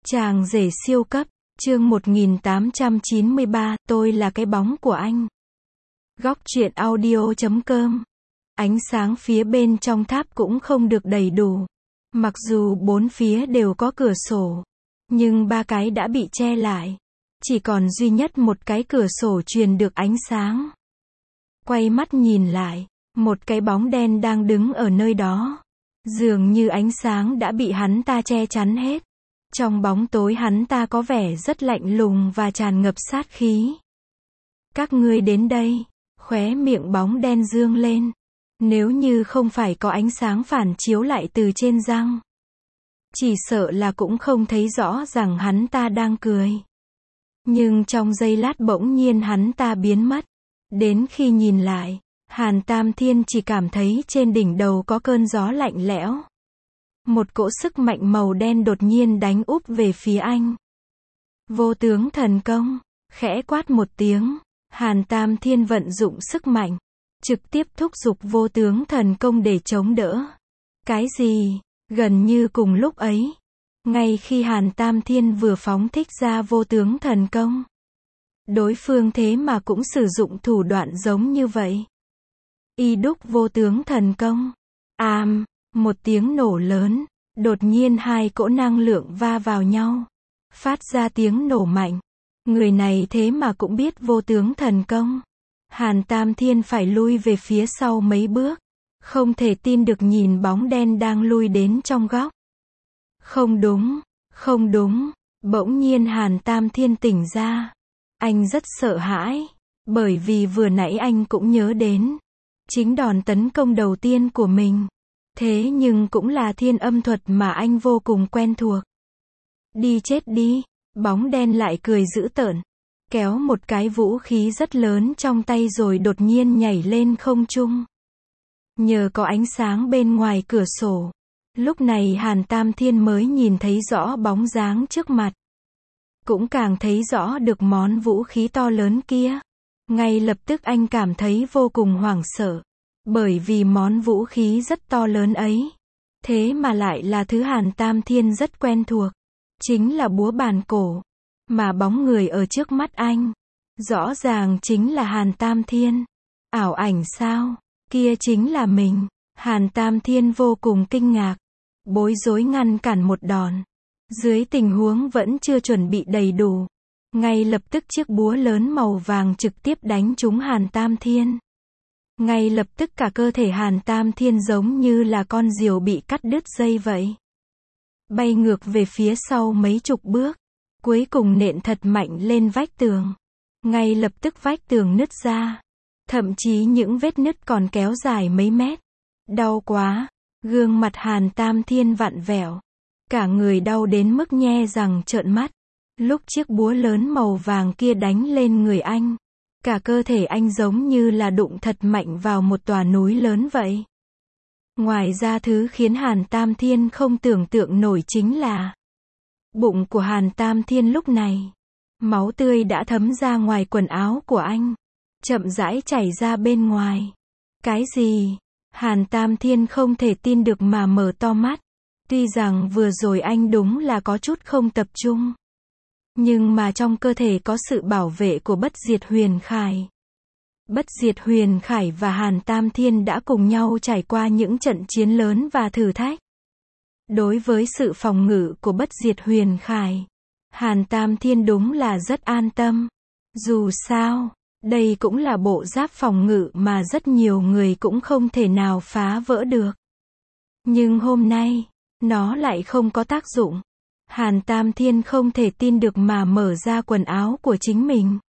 Chàng rể siêu cấp, chương 1893, tôi là cái bóng của anh. Góc truyện audio.com. Ánh sáng phía bên trong tháp cũng không được đầy đủ. Mặc dù bốn phía đều có cửa sổ, nhưng ba cái đã bị che lại. Chỉ còn duy nhất một cái cửa sổ truyền được ánh sáng. Quay mắt nhìn lại, một cái bóng đen đang đứng ở nơi đó. Dường như ánh sáng đã bị hắn ta che chắn hết. Trong bóng tối hắn ta có vẻ rất lạnh lùng và tràn ngập sát khí. Các ngươi đến đây, khóe miệng bóng đen dương lên. Nếu như không phải có ánh sáng phản chiếu lại từ trên răng, chỉ sợ là cũng không thấy rõ rằng hắn ta đang cười. Nhưng trong giây lát bỗng nhiên hắn ta biến mất. Đến khi nhìn lại, Hàn Tam Thiên chỉ cảm thấy trên đỉnh đầu có cơn gió lạnh lẽo. Một cỗ sức mạnh màu đen đột nhiên đánh úp về phía anh. Vô tướng thần công, khẽ quát một tiếng, Hàn Tam Thiên vận dụng sức mạnh, trực tiếp thúc giục vô tướng thần công để chống đỡ. Cái gì? Gần như cùng lúc ấy, ngay khi Hàn Tam Thiên vừa phóng thích ra vô tướng thần công, đối phương thế mà cũng sử dụng thủ đoạn giống như vậy. Y đúc vô tướng thần công. Một tiếng nổ lớn, đột nhiên hai cỗ năng lượng va vào nhau, phát ra tiếng nổ mạnh. Người này thế mà cũng biết vô tướng thần công. Hàn Tam Thiên phải lui về phía sau mấy bước, không thể tin được nhìn bóng đen đang lui đến trong góc. Không đúng, không đúng, bỗng nhiên Hàn Tam Thiên tỉnh ra. Anh rất sợ hãi, bởi vì vừa nãy anh cũng nhớ đến chính đòn tấn công đầu tiên của mình. Thế nhưng cũng là thiên âm thuật mà anh vô cùng quen thuộc. Đi chết đi, bóng đen lại cười dữ tợn, kéo một cái vũ khí rất lớn trong tay rồi đột nhiên nhảy lên không trung. Nhờ có ánh sáng bên ngoài cửa sổ, lúc này Hàn Tam Thiên mới nhìn thấy rõ bóng dáng trước mặt. Cũng càng thấy rõ được món vũ khí to lớn kia. Ngay lập tức anh cảm thấy vô cùng hoảng sợ. Bởi vì món vũ khí rất to lớn ấy, thế mà lại là thứ Hàn Tam Thiên rất quen thuộc. Chính là búa bàn cổ. Mà bóng người ở trước mắt anh, rõ ràng chính là Hàn Tam Thiên. Ảo ảnh sao? Kia chính là mình. Hàn Tam Thiên vô cùng kinh ngạc, bối rối ngăn cản một đòn. Dưới tình huống vẫn chưa chuẩn bị đầy đủ, ngay lập tức chiếc búa lớn màu vàng trực tiếp đánh trúng Hàn Tam Thiên. Ngay lập tức cả cơ thể Hàn Tam Thiên giống như là con diều bị cắt đứt dây vậy. Bay ngược về phía sau mấy chục bước, cuối cùng nện thật mạnh lên vách tường. Ngay lập tức vách tường nứt ra. Thậm chí những vết nứt còn kéo dài mấy mét. Đau quá, gương mặt Hàn Tam Thiên vặn vẹo. Cả người đau đến mức nhe răng trợn mắt. Lúc chiếc búa lớn màu vàng kia đánh lên người anh, cả cơ thể anh giống như là đụng thật mạnh vào một tòa núi lớn vậy. Ngoài ra thứ khiến Hàn Tam Thiên không tưởng tượng nổi chính là bụng của Hàn Tam Thiên lúc này. Máu tươi đã thấm ra ngoài quần áo của anh, chậm rãi chảy ra bên ngoài. Cái gì? Hàn Tam Thiên không thể tin được mà mở to mắt. Tuy rằng vừa rồi anh đúng là có chút không tập trung, nhưng mà trong cơ thể có sự bảo vệ của Bất Diệt Huyền Khải. Bất Diệt Huyền Khải và Hàn Tam Thiên đã cùng nhau trải qua những trận chiến lớn và thử thách. Đối với sự phòng ngự của Bất Diệt Huyền Khải, Hàn Tam Thiên đúng là rất an tâm. Dù sao, đây cũng là bộ giáp phòng ngự mà rất nhiều người cũng không thể nào phá vỡ được. Nhưng hôm nay, nó lại không có tác dụng. Hàn Tam Thiên không thể tin được mà mở ra quần áo của chính mình.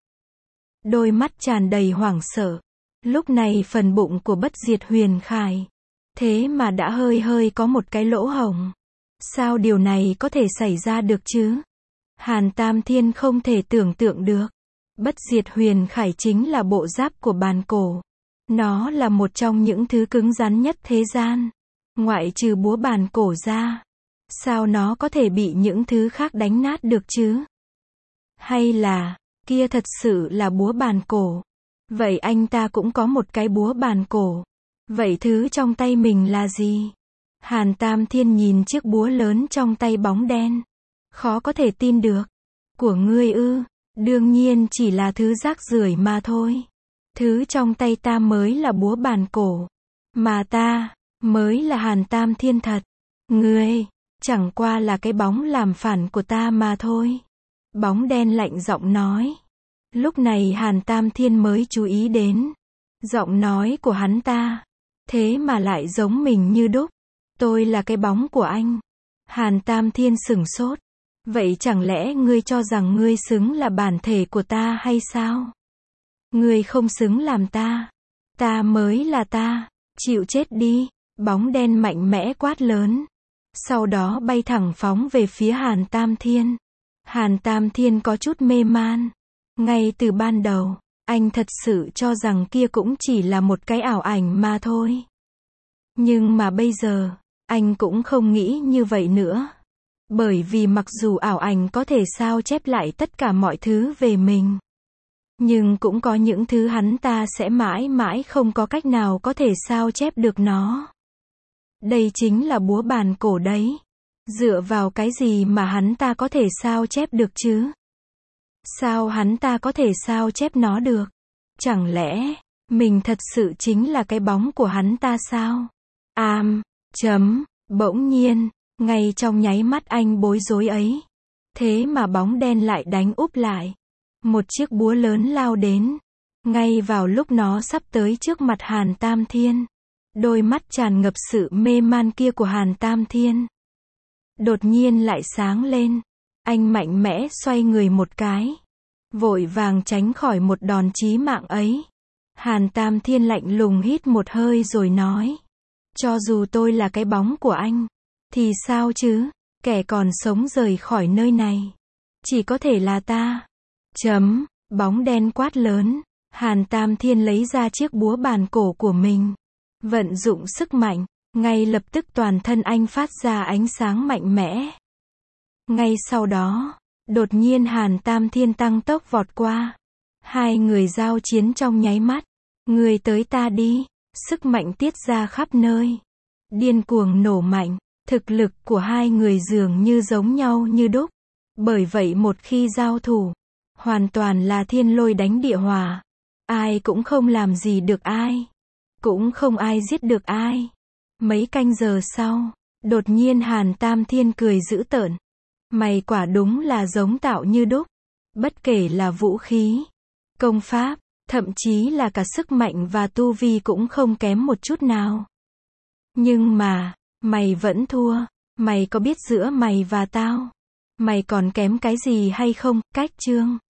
Đôi mắt tràn đầy hoảng sợ. Lúc này phần bụng của Bất Diệt Huyền Khải, thế mà đã hơi có một cái lỗ hổng. Sao điều này có thể xảy ra được chứ? Hàn Tam Thiên không thể tưởng tượng được. Bất Diệt Huyền Khải chính là bộ giáp của bàn cổ. Nó là một trong những thứ cứng rắn nhất thế gian. Ngoại trừ búa bàn cổ ra, sao nó có thể bị những thứ khác đánh nát được chứ? Hay là, kia thật sự là búa bàn cổ? Vậy anh ta cũng có một cái búa bàn cổ. Vậy thứ trong tay mình là gì? Hàn Tam Thiên nhìn chiếc búa lớn trong tay bóng đen. Khó có thể tin được. Của ngươi ư? Đương nhiên chỉ là thứ rác rưởi mà thôi. Thứ trong tay ta mới là búa bàn cổ. Mà ta, mới là Hàn Tam Thiên thật. Ngươi, chẳng qua là cái bóng làm phản của ta mà thôi. Bóng đen lạnh giọng nói. Lúc này Hàn Tam Thiên mới chú ý đến. Giọng nói của hắn ta. Thế mà lại giống mình như đúc. Tôi là cái bóng của anh. Hàn Tam Thiên sửng sốt. Vậy chẳng lẽ ngươi cho rằng ngươi xứng là bản thể của ta hay sao? Ngươi không xứng làm ta. Ta mới là ta. Chịu chết đi. Bóng đen mạnh mẽ quát lớn. Sau đó bay thẳng phóng về phía Hàn Tam Thiên. Hàn Tam Thiên có chút mê man. Ngay từ ban đầu, anh thật sự cho rằng kia cũng chỉ là một cái ảo ảnh mà thôi. Nhưng mà bây giờ, anh cũng không nghĩ như vậy nữa. Bởi vì mặc dù ảo ảnh có thể sao chép lại tất cả mọi thứ về mình, nhưng cũng có những thứ hắn ta sẽ mãi mãi không có cách nào có thể sao chép được nó. Đây chính là búa bàn cổ đấy. Dựa vào cái gì mà hắn ta có thể sao chép được chứ? Sao hắn ta có thể sao chép nó được? Chẳng lẽ, mình thật sự chính là cái bóng của hắn ta sao? Bỗng nhiên, ngay trong nháy mắt anh bối rối ấy. Thế mà bóng đen lại đánh úp lại. Một chiếc búa lớn lao đến. Ngay vào lúc nó sắp tới trước mặt Hàn Tam Thiên. Đôi mắt tràn ngập sự mê man kia của Hàn Tam Thiên đột nhiên lại sáng lên. Anh mạnh mẽ xoay người một cái. Vội vàng tránh khỏi một đòn chí mạng ấy. Hàn Tam Thiên lạnh lùng hít một hơi rồi nói. Cho dù tôi là cái bóng của anh, thì sao chứ? Kẻ còn sống rời khỏi nơi này chỉ có thể là ta. Bóng đen quát lớn. Hàn Tam Thiên lấy ra chiếc búa bàn cổ của mình. Vận dụng sức mạnh. Ngay lập tức toàn thân anh phát ra ánh sáng mạnh mẽ. Ngay sau đó, đột nhiên Hàn Tam Thiên tăng tốc vọt qua. Hai người giao chiến trong nháy mắt. Người tới ta đi. Sức mạnh tiết ra khắp nơi. Điên cuồng nổ mạnh. Thực lực của hai người dường như giống nhau như đúc. Bởi vậy một khi giao thủ, hoàn toàn là thiên lôi đánh địa hỏa. Ai cũng không làm gì được ai. Cũng không ai giết được ai. Mấy canh giờ sau, đột nhiên Hàn Tam Thiên cười dữ tợn. Mày quả đúng là giống tạo như đúc. Bất kể là vũ khí, công pháp, thậm chí là cả sức mạnh và tu vi cũng không kém một chút nào. Nhưng mà, mày vẫn thua. Mày có biết giữa mày và tao, mày còn kém cái gì hay không? Cách chương